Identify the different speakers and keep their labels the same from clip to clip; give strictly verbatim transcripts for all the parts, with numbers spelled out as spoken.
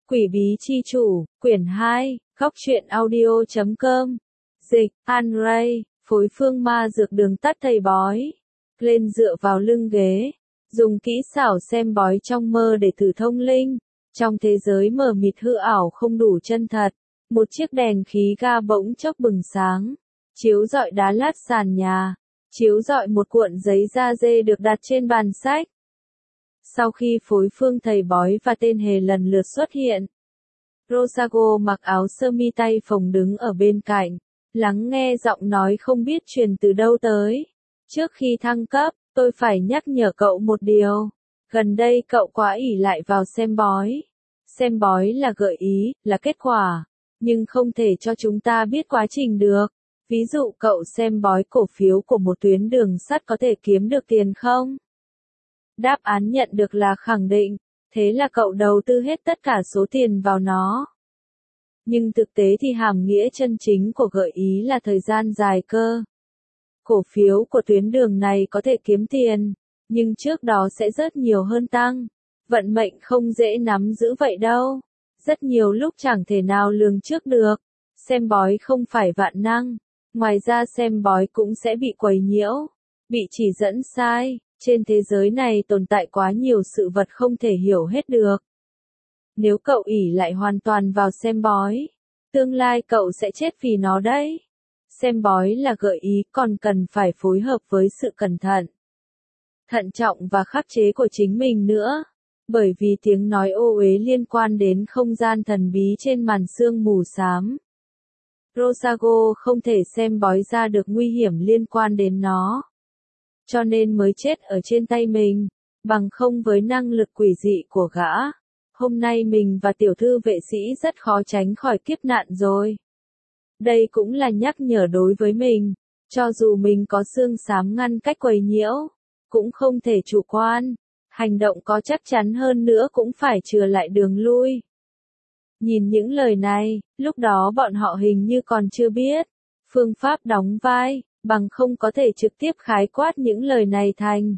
Speaker 1: Quỷ bí chi chủ, quyển hai, góc truyện audio chấm com. Dịch, An Ray, phối phương ma dược đường tắt thầy bói. Lên dựa vào lưng ghế, dùng kỹ xảo xem bói trong mơ để thử thông linh. Trong thế giới mờ mịt hư ảo không đủ chân thật, một chiếc đèn khí ga bỗng chốc bừng sáng, chiếu rọi đá lát sàn nhà, chiếu rọi một cuộn giấy da dê được đặt trên bàn sách. Sau khi phối phương thầy bói và tên hề lần lượt xuất hiện, Rosago mặc áo sơ mi tay phồng đứng ở bên cạnh, lắng nghe giọng nói không biết truyền từ đâu tới. Trước khi thăng cấp, tôi phải nhắc nhở cậu một điều. Gần đây cậu quá ỷ lại vào xem bói. Xem bói là gợi ý, là kết quả, nhưng không thể cho chúng ta biết quá trình được. Ví dụ cậu xem bói cổ phiếu của một tuyến đường sắt có thể kiếm được tiền không? Đáp án nhận được là khẳng định, thế là cậu đầu tư hết tất cả số tiền vào nó. Nhưng thực tế thì hàm nghĩa chân chính của gợi ý là thời gian dài cơ. Cổ phiếu của tuyến đường này có thể kiếm tiền, nhưng trước đó sẽ rất nhiều hơn tăng. Vận mệnh không dễ nắm giữ vậy đâu. Rất nhiều lúc chẳng thể nào lường trước được. Xem bói không phải vạn năng. Ngoài ra xem bói cũng sẽ bị quấy nhiễu, bị chỉ dẫn sai. Trên thế giới này tồn tại quá nhiều sự vật không thể hiểu hết được. Nếu cậu ỷ lại hoàn toàn vào xem bói, tương lai cậu sẽ chết vì nó đấy. Xem bói là gợi ý, còn cần phải phối hợp với sự cẩn thận, thận trọng và khắc chế của chính mình nữa. Bởi vì tiếng nói ô uế liên quan đến không gian thần bí trên màn sương mù xám. Rosago không thể xem bói ra được nguy hiểm liên quan đến nó, cho nên mới chết ở trên tay mình. Bằng không với năng lực quỷ dị của gã, hôm nay mình và tiểu thư vệ sĩ rất khó tránh khỏi kiếp nạn rồi. Đây cũng là nhắc nhở đối với mình, cho dù mình có xương xám ngăn cách quấy nhiễu, cũng không thể chủ quan, hành động có chắc chắn hơn nữa cũng phải chừa lại đường lui. Nhìn những lời này, lúc đó bọn họ hình như còn chưa biết phương pháp đóng vai, bằng không có thể trực tiếp khái quát những lời này thành.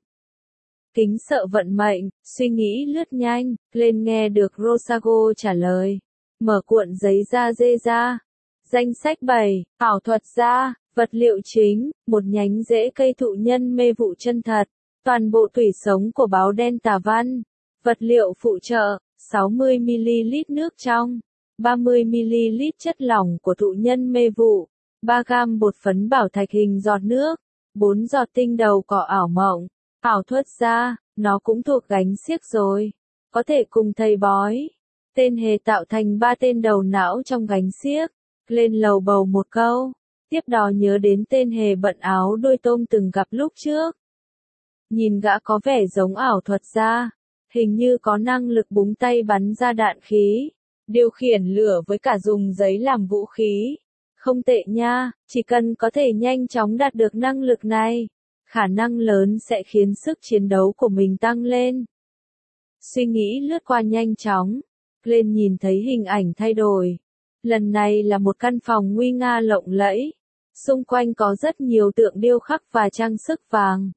Speaker 1: Kính sợ vận mệnh, suy nghĩ lướt nhanh, lên nghe được Rosago trả lời. Mở cuộn giấy da dê ra. Danh sách bảy, ảo thuật gia, vật liệu chính, một nhánh rễ cây thụ nhân mê vụ chân thật. Toàn bộ tủy sống của báo đen tà văn. Vật liệu phụ trợ, sáu mươi mi-li-lít nước trong, ba mươi mi-li-lít chất lỏng của thụ nhân mê vụ, ba gam bột phấn bảo thạch hình giọt nước, bốn giọt tinh đầu cỏ ảo mộng. Ảo thuật gia, nó cũng thuộc gánh xiếc rồi. Có thể cùng thầy bói. Tên hề tạo thành ba tên đầu não trong gánh xiếc. Lên lầu bầu một câu. Tiếp đó nhớ đến tên hề bận áo đuôi tôm từng gặp lúc trước. Nhìn gã có vẻ giống ảo thuật gia. Hình như có năng lực búng tay bắn ra đạn khí. Điều khiển lửa với cả dùng giấy làm vũ khí. Không tệ nha, chỉ cần có thể nhanh chóng đạt được năng lực này, khả năng lớn sẽ khiến sức chiến đấu của mình tăng lên. Suy nghĩ lướt qua nhanh chóng, lên nhìn thấy hình ảnh thay đổi. Lần này là một căn phòng nguy nga lộng lẫy. Xung quanh có rất nhiều tượng điêu khắc và trang sức vàng.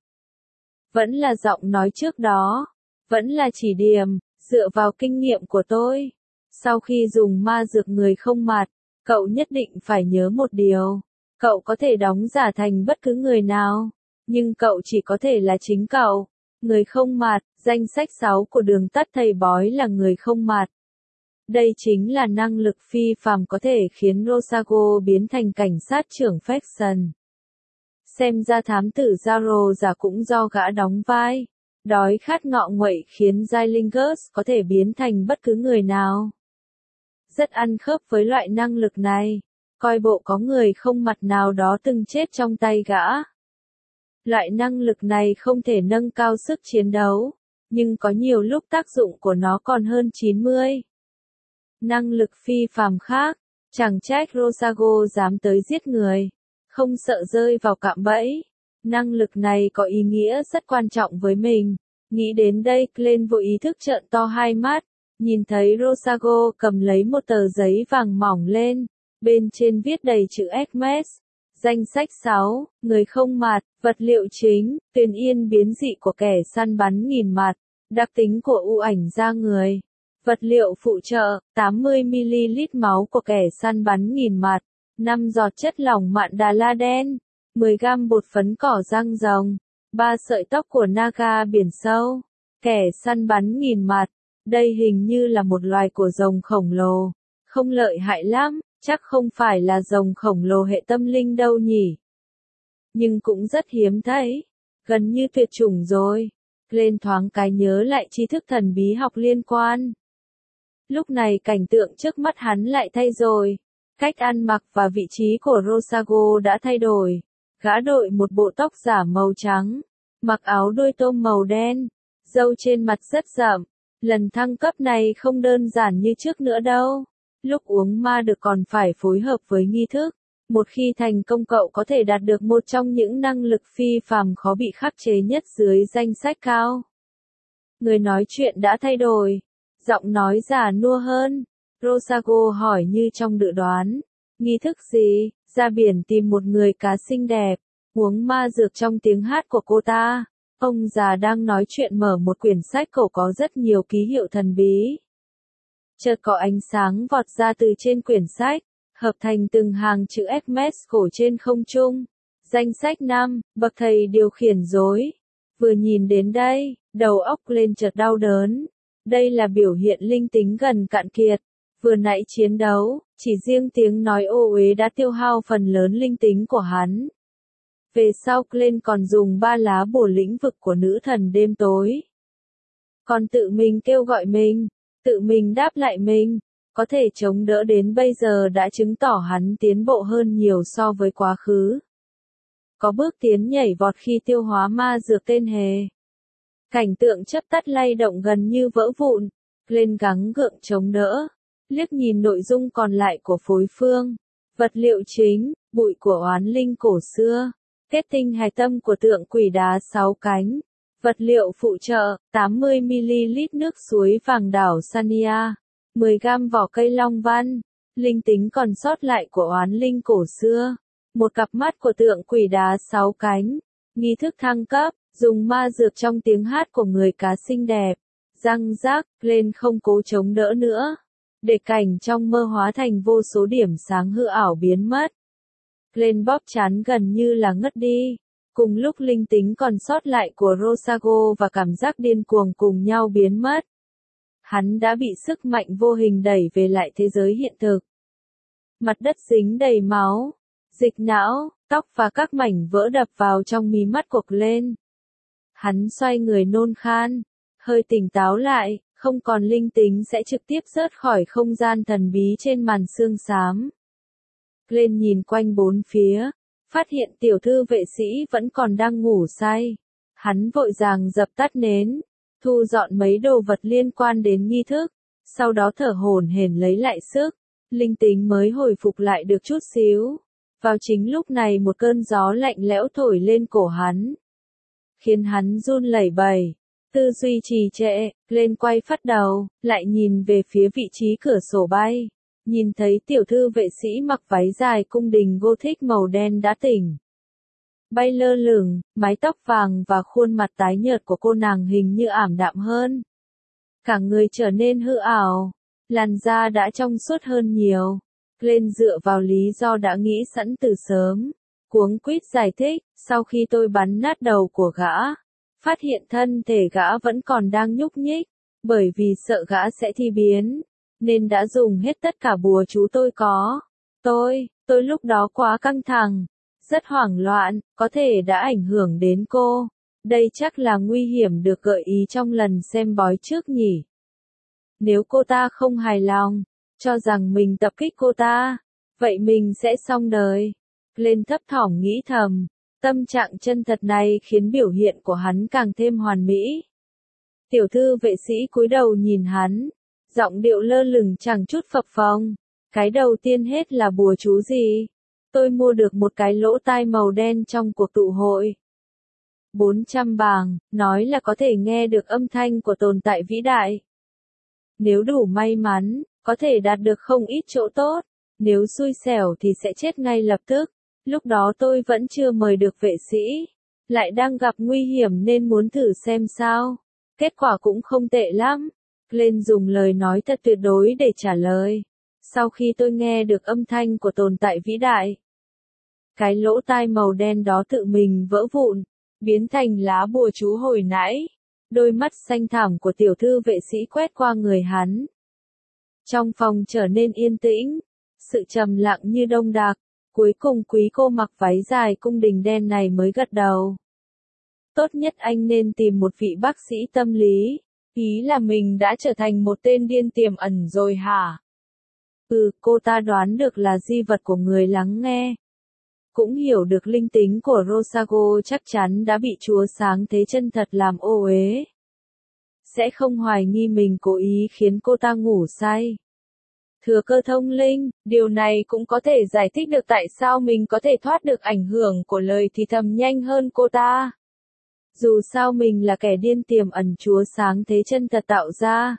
Speaker 1: Vẫn là giọng nói trước đó. Vẫn là chỉ điểm, dựa vào kinh nghiệm của tôi. Sau khi dùng ma dược người không mặt, cậu nhất định phải nhớ một điều. Cậu có thể đóng giả thành bất cứ người nào, nhưng cậu chỉ có thể là chính cậu. Người không mặt, danh sách sáu của đường tắt thầy bói là người không mặt. Đây chính là năng lực phi phàm có thể khiến Rosago biến thành cảnh sát trưởng Faction. Xem ra thám tử Zaro giả cũng do gã đóng vai. Đói khát ngọ nguậy khiến Zylingus có thể biến thành bất cứ người nào. Rất ăn khớp với loại năng lực này. Coi bộ có người không mặt nào đó từng chết trong tay gã. Loại năng lực này không thể nâng cao sức chiến đấu, nhưng có nhiều lúc tác dụng của nó còn hơn chín mươi. Năng lực phi phàm khác, chẳng trách Rosago dám tới giết người, không sợ rơi vào cạm bẫy. Năng lực này có ý nghĩa rất quan trọng với mình. Nghĩ đến đây, Glenn vô ý thức trợn to hai mắt, nhìn thấy Rosago cầm lấy một tờ giấy vàng mỏng lên, bên trên viết đầy chữ Hermes. Danh sách sáu, người không mặt, vật liệu chính, tuyền yên biến dị của kẻ săn bắn nghìn mặt, đặc tính của u ảnh da người, Vật liệu phụ trợ, tám mươi mi-li-lít máu của kẻ săn bắn nghìn mặt, năm giọt chất lỏng mạn đà la đen, mười gam bột phấn cỏ răng rồng, ba sợi tóc của Naga biển sâu. Kẻ săn bắn nghìn mặt, đây hình như là một loài của rồng khổng lồ, không lợi hại lắm, chắc không phải là rồng khổng lồ hệ tâm linh đâu nhỉ. Nhưng cũng rất hiếm thấy, gần như tuyệt chủng rồi. Lên thoáng cái nhớ lại tri thức thần bí học liên quan. Lúc này cảnh tượng trước mắt hắn lại thay rồi. Cách ăn mặc và vị trí của Rosago đã thay đổi. Gã đội một bộ tóc giả màu trắng, mặc áo đuôi tôm màu đen, râu trên mặt rất rậm. Lần thăng cấp này không đơn giản như trước nữa đâu. Lúc uống ma được còn phải phối hợp với nghi thức. Một khi thành công cậu có thể đạt được một trong những năng lực phi phàm khó bị khắc chế nhất dưới danh sách cao. Người nói chuyện đã thay đổi. Giọng nói già nua hơn. Rosago hỏi như trong dự đoán. Nghi thức gì? Ra biển tìm một người cá xinh đẹp. Uống ma dược trong tiếng hát của cô ta. Ông già đang nói chuyện mở một quyển sách cổ có rất nhiều ký hiệu thần bí. Chợt có ánh sáng vọt ra từ trên quyển sách, hợp thành từng hàng chữ Hermes cổ trên không trung. Danh sách năm, bậc thầy điều khiển rối. Vừa nhìn đến đây, đầu óc lên chợt đau đớn. Đây là biểu hiện linh tính gần cạn kiệt. Vừa nãy chiến đấu, chỉ riêng tiếng nói ô uế đã tiêu hao phần lớn linh tính của hắn. Về sau Glenn còn dùng ba lá bùa lĩnh vực của nữ thần đêm tối. Còn tự mình kêu gọi mình, tự mình đáp lại mình, có thể chống đỡ đến bây giờ đã chứng tỏ hắn tiến bộ hơn nhiều so với quá khứ. Có bước tiến nhảy vọt khi tiêu hóa ma dược tên hề. Cảnh tượng chớp tắt lay động gần như vỡ vụn, Glenn gắng gượng chống đỡ, liếc nhìn nội dung còn lại của phối phương. Vật liệu chính, bụi của oán linh cổ xưa. Kết tinh hạch tâm của tượng quỷ đá sáu cánh. Vật liệu phụ trợ, tám mươi mi-li-lít nước suối vàng đảo Sania, mười gam vỏ cây long văn, linh tính còn sót lại của oán linh cổ xưa, một cặp mắt của tượng quỷ đá sáu cánh, nghi thức thăng cấp, dùng ma dược trong tiếng hát của người cá xinh đẹp, răng rác, lên không cố chống đỡ nữa, để cảnh trong mơ hóa thành vô số điểm sáng hư ảo biến mất. Lên bóp chán gần như là ngất đi. Cùng lúc linh tính còn sót lại của Rosago và cảm giác điên cuồng cùng nhau biến mất. Hắn đã bị sức mạnh vô hình đẩy về lại thế giới hiện thực. Mặt đất dính đầy máu, dịch não, tóc và các mảnh vỡ đập vào trong mí mắt của Glenn. Hắn xoay người nôn khan, hơi tỉnh táo lại, không còn linh tính sẽ trực tiếp rớt khỏi không gian thần bí trên màn xương xám. Glenn nhìn quanh bốn phía, phát hiện tiểu thư vệ sĩ vẫn còn đang ngủ say. Hắn vội vàng dập tắt nến, thu dọn mấy đồ vật liên quan đến nghi thức, sau đó thở hổn hển lấy lại sức, linh tính mới hồi phục lại được chút xíu. Vào chính lúc này một cơn gió lạnh lẽo thổi lên cổ hắn, khiến hắn run lẩy bẩy, tư duy trì trệ, lên quay phát đầu, lại nhìn về phía vị trí cửa sổ bay. Nhìn thấy tiểu thư vệ sĩ mặc váy dài cung đình Gothic màu đen đã tỉnh. Bay lơ lửng, mái tóc vàng và khuôn mặt tái nhợt của cô nàng hình như ảm đạm hơn. Cả người trở nên hư ảo, làn da đã trong suốt hơn nhiều. Glenn dựa vào lý do đã nghĩ sẵn từ sớm. Cuống quýt giải thích, sau khi tôi bắn nát đầu của gã, phát hiện thân thể gã vẫn còn đang nhúc nhích, bởi vì sợ gã sẽ thi biến. Nên đã dùng hết tất cả bùa chú tôi có. Tôi, tôi lúc đó quá căng thẳng, rất hoảng loạn, có thể đã ảnh hưởng đến cô. Đây chắc là nguy hiểm được gợi ý trong lần xem bói trước nhỉ. Nếu cô ta không hài lòng, cho rằng mình tập kích cô ta, vậy mình sẽ xong đời. Glenn thấp thỏm nghĩ thầm, tâm trạng chân thật này khiến biểu hiện của hắn càng thêm hoàn mỹ. Tiểu thư vệ sĩ cúi đầu nhìn hắn. Giọng điệu lơ lửng chẳng chút phập phồng. Cái đầu tiên hết là bùa chú gì? Tôi mua được một cái lỗ tai màu đen trong cuộc tụ hội. bốn trăm bảng, nói là có thể nghe được âm thanh của tồn tại vĩ đại. Nếu đủ may mắn, có thể đạt được không ít chỗ tốt. Nếu xui xẻo thì sẽ chết ngay lập tức. Lúc đó tôi vẫn chưa mời được vệ sĩ. Lại đang gặp nguy hiểm nên muốn thử xem sao. Kết quả cũng không tệ lắm. Glenn dùng lời nói thật tuyệt đối để trả lời. Sau khi tôi nghe được âm thanh của tồn tại vĩ đại, cái lỗ tai màu đen đó tự mình vỡ vụn, biến thành lá bùa chú hồi nãy. Đôi mắt xanh thẳm của tiểu thư vệ sĩ quét qua người hắn. Trong phòng trở nên yên tĩnh, sự trầm lặng như đông đặc. Cuối cùng quý cô mặc váy dài cung đình đen này mới gật đầu. Tốt nhất anh nên tìm một vị bác sĩ tâm lý. Ý là mình đã trở thành một tên điên tiềm ẩn rồi hả? Ừ, cô ta đoán được là di vật của người lắng nghe. Cũng hiểu được linh tính của Rosago chắc chắn đã bị chúa sáng thế chân thật làm ô uế. Sẽ không hoài nghi mình cố ý khiến cô ta ngủ say. Thừa cơ thông linh, điều này cũng có thể giải thích được tại sao mình có thể thoát được ảnh hưởng của lời thì thầm nhanh hơn cô ta. Dù sao mình là kẻ điên tiềm ẩn chúa sáng thế chân thật tạo ra.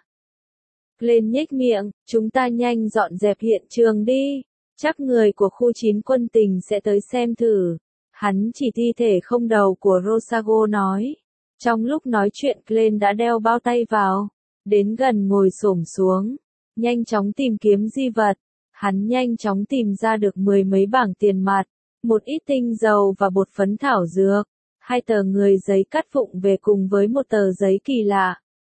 Speaker 1: Lên nhếch miệng, chúng ta nhanh dọn dẹp hiện trường đi. Chắc người của khu chín quân tình sẽ tới xem thử. Hắn chỉ thi thể không đầu của Rosago nói. Trong lúc nói chuyện Glenn đã đeo bao tay vào. Đến gần ngồi xổm xuống. Nhanh chóng tìm kiếm di vật. Hắn nhanh chóng tìm ra được mười mấy bảng tiền mặt. Một ít tinh dầu và bột phấn thảo dược. Hai tờ người giấy cắt vụng về cùng với một tờ giấy kỳ lạ.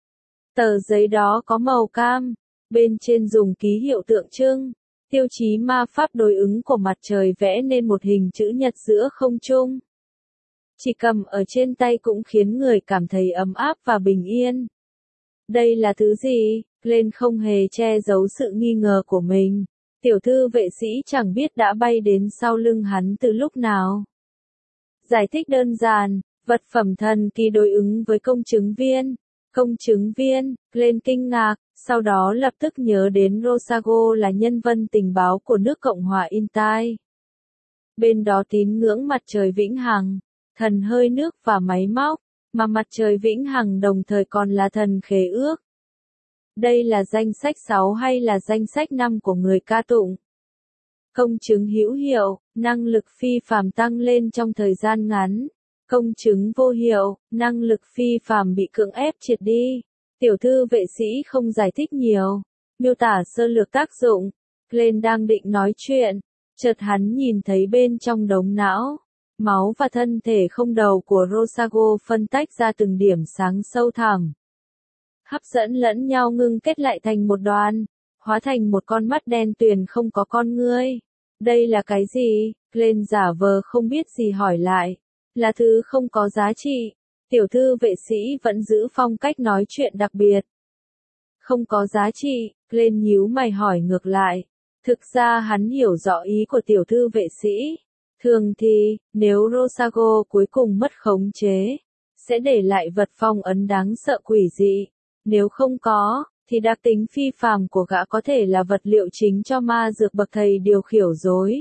Speaker 1: Tờ giấy đó có màu cam. Bên trên dùng ký hiệu tượng trưng. Tiêu chí ma pháp đối ứng của mặt trời vẽ nên một hình chữ nhật giữa không trung. Chỉ cầm ở trên tay cũng khiến người cảm thấy ấm áp và bình yên. Đây là thứ gì? Glenn không hề che giấu sự nghi ngờ của mình. Tiểu thư vệ sĩ chẳng biết đã bay đến sau lưng hắn từ lúc nào. Giải thích đơn giản, vật phẩm thần kỳ đối ứng với công chứng viên. Công chứng viên, Glenn kinh ngạc, sau đó lập tức nhớ đến Rosago là nhân viên tình báo của nước Cộng hòa Intai. Bên đó tín ngưỡng mặt trời vĩnh hằng, thần hơi nước và máy móc, mà mặt trời vĩnh hằng đồng thời còn là thần khế ước. Đây là danh sách sáu hay là danh sách năm của người ca tụng? Công chứng hữu hiệu, năng lực phi phàm tăng lên trong thời gian ngắn. Công chứng vô hiệu, năng lực phi phàm bị cưỡng ép triệt đi. Tiểu thư vệ sĩ không giải thích nhiều, miêu tả sơ lược tác dụng. Glenn đang định nói chuyện, chợt hắn nhìn thấy bên trong đống não, máu và thân thể không đầu của Rosago phân tách ra từng điểm sáng sâu thẳm. Hấp dẫn lẫn nhau ngưng kết lại thành một đoàn, hóa thành một con mắt đen tuyền không có con ngươi. Đây là cái gì? Glenn giả vờ không biết gì hỏi lại. Là thứ không có giá trị. Tiểu thư vệ sĩ vẫn giữ phong cách nói chuyện đặc biệt. Không có giá trị, Glenn nhíu mày hỏi ngược lại. Thực ra hắn hiểu rõ ý của tiểu thư vệ sĩ. Thường thì, nếu Rosago cuối cùng mất khống chế, sẽ để lại vật phong ấn đáng sợ quỷ dị. Nếu không có, thì đặc tính phi phàm của gã có thể là vật liệu chính cho ma dược bậc thầy điều khiển rối.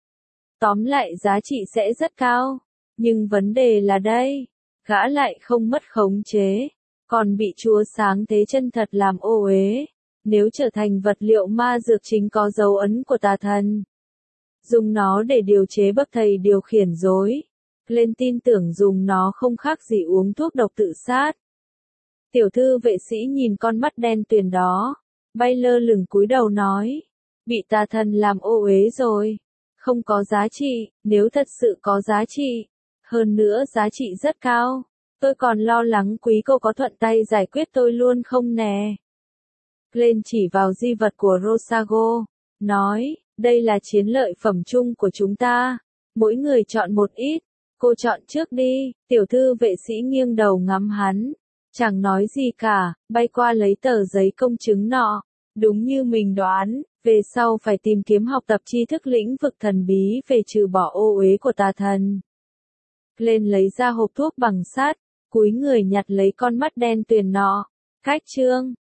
Speaker 1: Tóm lại giá trị sẽ rất cao. Nhưng vấn đề là đây, gã lại không mất khống chế, còn bị chúa sáng thế chân thật làm ô uế. Nếu trở thành vật liệu ma dược chính có dấu ấn của tà thần, dùng nó để điều chế bậc thầy điều khiển rối, Glenn tin tưởng dùng nó không khác gì uống thuốc độc tự sát. Tiểu thư vệ sĩ nhìn con mắt đen tuyền đó, bay lơ lửng cúi đầu nói, bị tà thần làm ô uế rồi, không có giá trị. Nếu thật sự có giá trị, hơn nữa giá trị rất cao, tôi còn lo lắng quý cô có thuận tay giải quyết tôi luôn không nè. Glenn chỉ vào di vật của Rosago, nói, đây là chiến lợi phẩm chung của chúng ta, mỗi người chọn một ít, cô chọn trước đi. Tiểu thư vệ sĩ nghiêng đầu ngắm hắn, chẳng nói gì cả, bay qua lấy tờ giấy công chứng nọ. Đúng như mình đoán, về sau phải tìm kiếm học tập tri thức lĩnh vực thần bí về trừ bỏ ô uế của tà thần. Glenn lấy ra hộp thuốc bằng sắt, cúi người nhặt lấy con mắt đen tuyền nọ. Cách chương